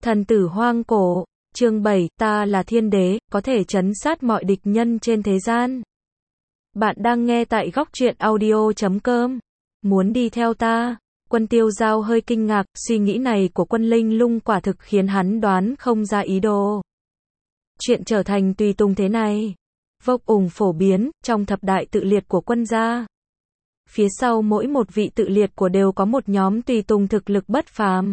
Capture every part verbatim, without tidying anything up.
Thần tử hoang cổ, chương bảy, ta là thiên đế, có thể trấn sát mọi địch nhân trên thế gian. Bạn đang nghe tại góc truyện audio chấm com. Muốn đi theo ta? Quân Tiêu Dao hơi kinh ngạc, suy nghĩ này của Quân Linh Lung quả thực khiến hắn đoán không ra ý đồ. Chuyện trở thành tùy tùng thế này, vô cùng phổ biến, trong thập đại tự liệt của quân gia. Phía sau mỗi một vị tự liệt của đều có một nhóm tùy tùng thực lực bất phàm.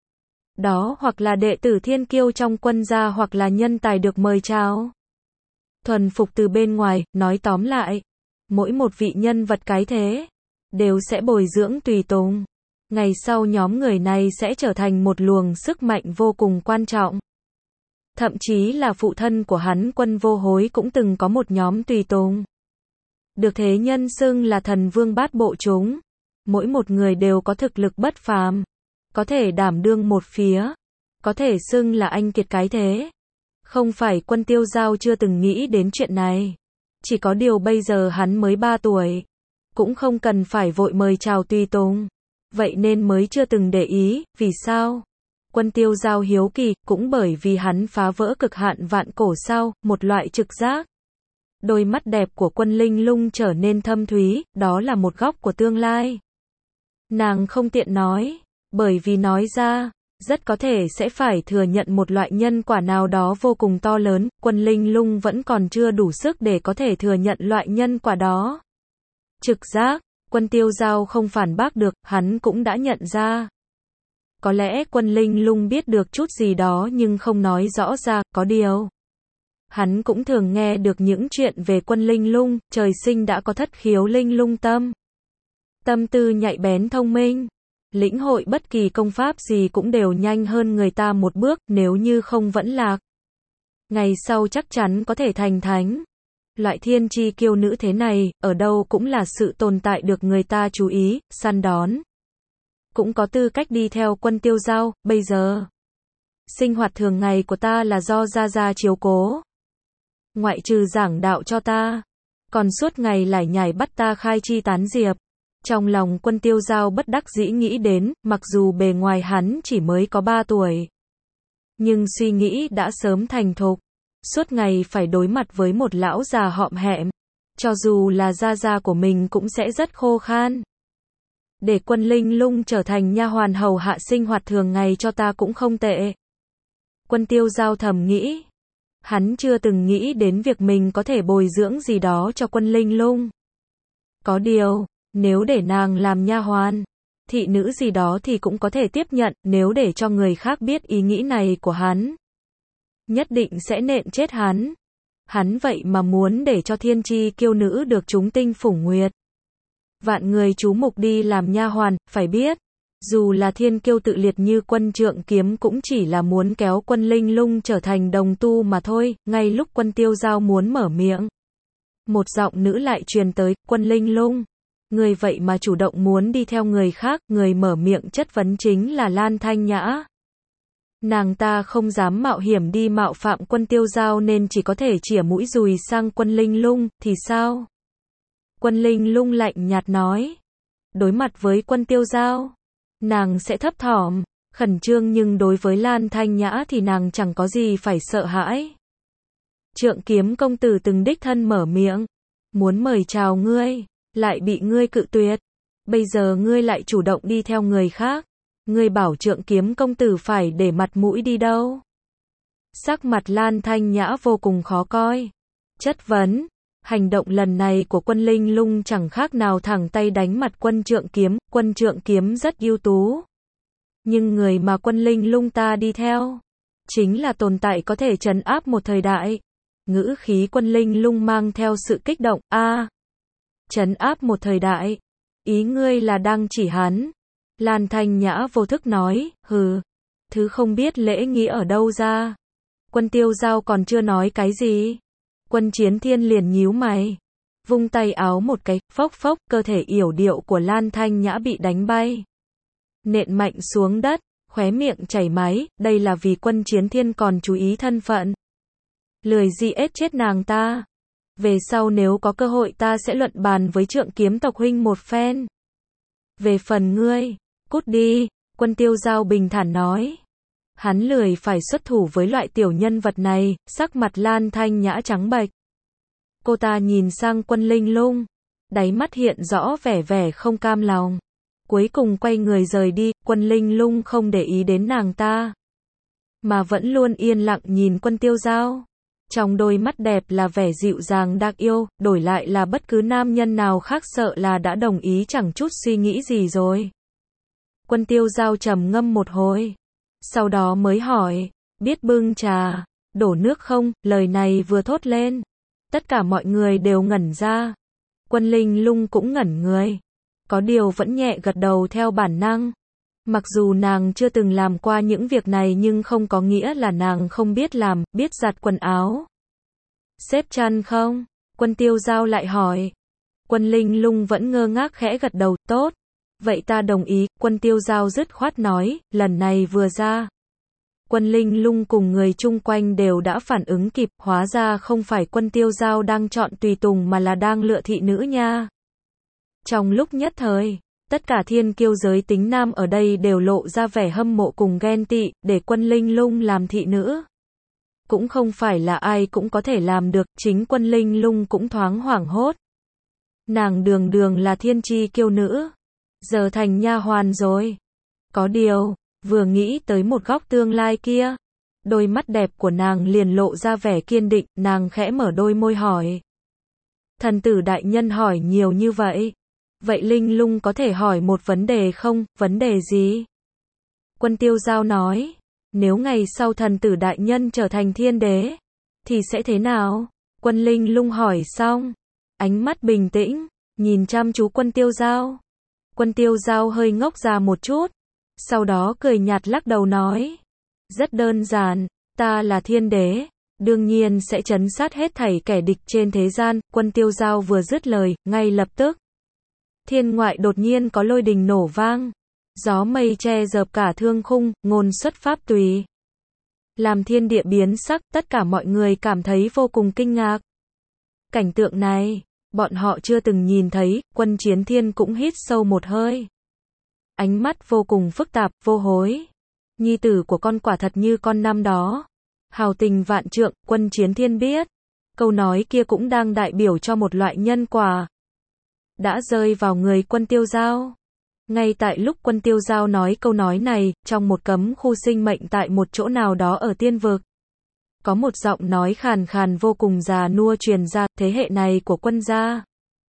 Đó hoặc là đệ tử thiên kiêu trong quân gia hoặc là nhân tài được mời chào. Thuần phục từ bên ngoài, nói tóm lại, mỗi một vị nhân vật cái thế, đều sẽ bồi dưỡng tùy tùng. Ngày sau nhóm người này sẽ trở thành một luồng sức mạnh vô cùng quan trọng. Thậm chí là phụ thân của hắn Quân Vô Hối cũng từng có một nhóm tùy tùng. Được thế nhân xưng là thần vương bát bộ chúng. Mỗi một người đều có thực lực bất phàm. Có thể đảm đương một phía. Có thể xưng là anh kiệt cái thế. Không phải Quân Tiêu Dao chưa từng nghĩ đến chuyện này. Chỉ có điều bây giờ hắn mới ba tuổi. Cũng không cần phải vội mời chào tùy tùng. Vậy nên mới chưa từng để ý, vì sao? Quân Tiêu Dao hiếu kỳ, cũng bởi vì hắn phá vỡ cực hạn vạn cổ sao, một loại trực giác. Đôi mắt đẹp của Quân Linh Lung trở nên thâm thúy, đó là một góc của tương lai. Nàng không tiện nói, bởi vì nói ra, rất có thể sẽ phải thừa nhận một loại nhân quả nào đó vô cùng to lớn. Quân Linh Lung vẫn còn chưa đủ sức để có thể thừa nhận loại nhân quả đó. Trực giác, Quân Tiêu Dao không phản bác được, hắn cũng đã nhận ra. Có lẽ Quân Linh Lung biết được chút gì đó nhưng không nói rõ ra, có điều. Hắn cũng thường nghe được những chuyện về Quân Linh Lung, trời sinh đã có thất khiếu linh lung tâm. Tâm tư nhạy bén thông minh, lĩnh hội bất kỳ công pháp gì cũng đều nhanh hơn người ta một bước, nếu như không vẫn lạc. Ngày sau chắc chắn có thể thành thánh. Loại thiên chi kiêu nữ thế này, ở đâu cũng là sự tồn tại được người ta chú ý, săn đón. Cũng có tư cách đi theo Quân Tiêu Dao, bây giờ. Sinh hoạt thường ngày của ta là do Gia Gia chiếu cố. Ngoại trừ giảng đạo cho ta, còn suốt ngày lải nhải bắt ta khai chi tán diệp. Trong lòng Quân Tiêu Dao bất đắc dĩ nghĩ đến, mặc dù bề ngoài hắn chỉ mới có ba tuổi. Nhưng suy nghĩ đã sớm thành thục. Suốt ngày phải đối mặt với một lão già họm hẹm. Cho dù là Gia Gia của mình cũng sẽ rất khô khan. Để Quân Linh Lung trở thành nha hoàn hầu hạ sinh hoạt thường ngày cho ta cũng không tệ. Quân Tiêu Dao thầm nghĩ. Hắn chưa từng nghĩ đến việc mình có thể bồi dưỡng gì đó cho Quân Linh Lung. Có điều, nếu để nàng làm nha hoàn, thị nữ gì đó thì cũng có thể tiếp nhận, nếu để cho người khác biết ý nghĩ này của hắn, nhất định sẽ nện chết hắn. Hắn vậy mà muốn để cho thiên chi kiêu nữ được chúng tinh phủng nguyệt. Vạn người chú mục đi làm nha hoàn, phải biết, dù là thiên kiêu tự liệt như Quân Trượng Kiếm cũng chỉ là muốn kéo Quân Linh Lung trở thành đồng tu mà thôi. Ngay lúc Quân Tiêu Dao muốn mở miệng, một giọng nữ lại truyền tới, Quân Linh Lung, người vậy mà chủ động muốn đi theo người khác. Người mở miệng chất vấn chính là Lan Thanh Nhã. Nàng ta không dám mạo hiểm đi mạo phạm Quân Tiêu Dao nên chỉ có thể chĩa mũi dùi sang Quân Linh Lung, thì sao? Quân Linh Lung lạnh nhạt nói. Đối mặt với Quân Tiêu Dao, nàng sẽ thấp thỏm, khẩn trương, nhưng đối với Lan Thanh Nhã thì nàng chẳng có gì phải sợ hãi. Trượng Kiếm công tử từng đích thân mở miệng, muốn mời chào ngươi, lại bị ngươi cự tuyệt. Bây giờ ngươi lại chủ động đi theo người khác. Ngươi bảo Trượng Kiếm công tử phải để mặt mũi đi đâu? Sắc mặt Lan Thanh Nhã vô cùng khó coi. Chất vấn. Hành động lần này của Quân Linh Lung chẳng khác nào thẳng tay đánh mặt Quân Trượng Kiếm. Quân Trượng Kiếm rất ưu tú. Nhưng người mà Quân Linh Lung ta đi theo, chính là tồn tại có thể trấn áp một thời đại. Ngữ khí Quân Linh Lung mang theo sự kích động. A, à, trấn áp một thời đại. Ý ngươi là đang chỉ hắn? Lan Thanh Nhã vô thức nói, hừ, thứ không biết lễ nghĩa ở đâu ra. Quân Tiêu Dao còn chưa nói cái gì. Quân Chiến Thiên liền nhíu mày, vung tay áo một cái, phốc phốc, cơ thể yểu điệu của Lan Thanh Nhã bị đánh bay. Nện mạnh xuống đất, khóe miệng chảy máu, đây là vì Quân Chiến Thiên còn chú ý thân phận. Lười gì ết chết nàng ta. Về sau nếu có cơ hội ta sẽ luận bàn với Trượng Kiếm tộc huynh một phen. Về phần ngươi, cút đi, Quân Tiêu Dao bình thản nói. Hắn lười phải xuất thủ với loại tiểu nhân vật này, sắc mặt Lan Thanh Nhã trắng bệch. Cô ta nhìn sang Quân Linh Lung, đáy mắt hiện rõ vẻ vẻ không cam lòng. Cuối cùng quay người rời đi, Quân Linh Lung không để ý đến nàng ta, mà vẫn luôn yên lặng nhìn Quân Tiêu Giao. Trong đôi mắt đẹp là vẻ dịu dàng đáng yêu, đổi lại là bất cứ nam nhân nào khác sợ là đã đồng ý chẳng chút suy nghĩ gì rồi. Quân Tiêu Giao trầm ngâm một hồi, sau đó mới hỏi, biết bưng trà, đổ nước không? Lời này vừa thốt lên, tất cả mọi người đều ngẩn ra. Quân Linh Lung cũng ngẩn người, có điều vẫn nhẹ gật đầu theo bản năng. Mặc dù nàng chưa từng làm qua những việc này nhưng không có nghĩa là nàng không biết làm, biết giặt quần áo. Xếp chăn không? Quân Tiêu Giao lại hỏi. Quân Linh Lung vẫn ngơ ngác khẽ gật đầu, tốt. Vậy ta đồng ý, Quân Tiêu Giao dứt khoát nói, lần này vừa ra. Quân Linh Lung cùng người chung quanh đều đã phản ứng kịp, hóa ra không phải Quân Tiêu Giao đang chọn tùy tùng mà là đang lựa thị nữ nha. Trong lúc nhất thời, tất cả thiên kiêu giới tính nam ở đây đều lộ ra vẻ hâm mộ cùng ghen tị, để Quân Linh Lung làm thị nữ. Cũng không phải là ai cũng có thể làm được, chính Quân Linh Lung cũng thoáng hoảng hốt. Nàng đường đường là thiên chi kiêu nữ, giờ thành nha hoàn rồi. Có điều, vừa nghĩ tới một góc tương lai kia, đôi mắt đẹp của nàng liền lộ ra vẻ kiên định, nàng khẽ mở đôi môi hỏi. Thần tử đại nhân hỏi nhiều như vậy. Vậy Linh Lung có thể hỏi một vấn đề không? Vấn đề gì? Quân Tiêu Giao nói, nếu ngày sau thần tử đại nhân trở thành thiên đế, thì sẽ thế nào? Quân Linh Lung hỏi xong, ánh mắt bình tĩnh, nhìn chăm chú Quân Tiêu Giao. Quân Tiêu Giao hơi ngốc ra một chút, sau đó cười nhạt lắc đầu nói, rất đơn giản, ta là thiên đế, đương nhiên sẽ trấn sát hết thảy kẻ địch trên thế gian. Quân Tiêu Giao vừa dứt lời, ngay lập tức, thiên ngoại đột nhiên có lôi đình nổ vang, gió mây che dợp cả thương khung, ngôn xuất pháp tùy, làm thiên địa biến sắc, tất cả mọi người cảm thấy vô cùng kinh ngạc. Cảnh tượng này, bọn họ chưa từng nhìn thấy. Quân Chiến Thiên cũng hít sâu một hơi, ánh mắt vô cùng phức tạp, vô hối. Nhi tử của con quả thật như con năm đó, hào tình vạn trượng. Quân Chiến Thiên biết, câu nói kia cũng đang đại biểu cho một loại nhân quả đã rơi vào người Quân Tiêu Giao. Ngay tại lúc Quân Tiêu Giao nói câu nói này, trong một cấm khu sinh mệnh tại một chỗ nào đó ở tiên vực, có một giọng nói khàn khàn vô cùng già nua truyền ra, thế hệ này của Quân gia,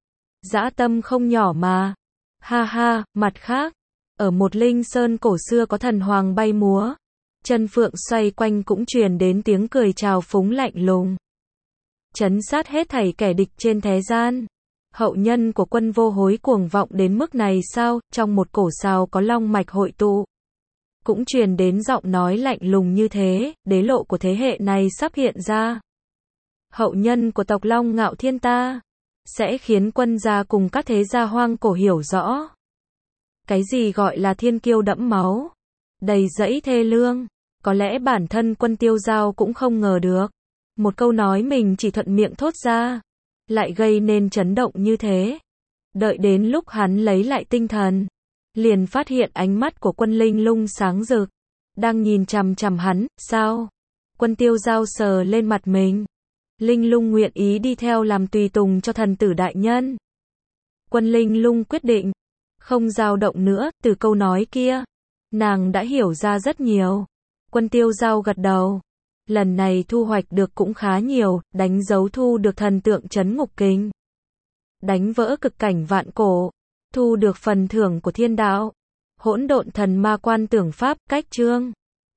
dã tâm không nhỏ mà. Ha ha, mặt khác, ở một linh sơn cổ xưa có thần hoàng bay múa, chân phượng xoay quanh cũng truyền đến tiếng cười trào phúng lạnh lùng. Trấn sát hết thảy kẻ địch trên thế gian. Hậu nhân của Quân Vô Hối cuồng vọng đến mức này sao? Trong một cổ sào có long mạch hội tụ, cũng truyền đến giọng nói lạnh lùng như thế, đế lộ của thế hệ này sắp hiện ra. Hậu nhân của tộc Long Ngạo Thiên ta, sẽ khiến Quân gia cùng các thế gia hoang cổ hiểu rõ. Cái gì gọi là thiên kiêu đẫm máu, đầy dẫy thê lương. Có lẽ bản thân Quân Tiêu Giao cũng không ngờ được, một câu nói mình chỉ thuận miệng thốt ra, lại gây nên chấn động như thế. Đợi đến lúc hắn lấy lại tinh thần, liền phát hiện ánh mắt của Quân Linh Lung sáng rực, đang nhìn chằm chằm hắn. Sao? Quân Tiêu Giao sờ lên mặt mình. Linh Lung nguyện ý đi theo làm tùy tùng cho thần tử đại nhân. Quân Linh Lung quyết định không dao động nữa. Từ câu nói kia, nàng đã hiểu ra rất nhiều. Quân Tiêu Giao gật đầu. Lần này thu hoạch được cũng khá nhiều, đánh dấu thu được thần tượng trấn ngục kinh, đánh vỡ cực cảnh vạn cổ, thu được phần thưởng của thiên đạo, hỗn độn thần ma quan tưởng pháp, cách chương.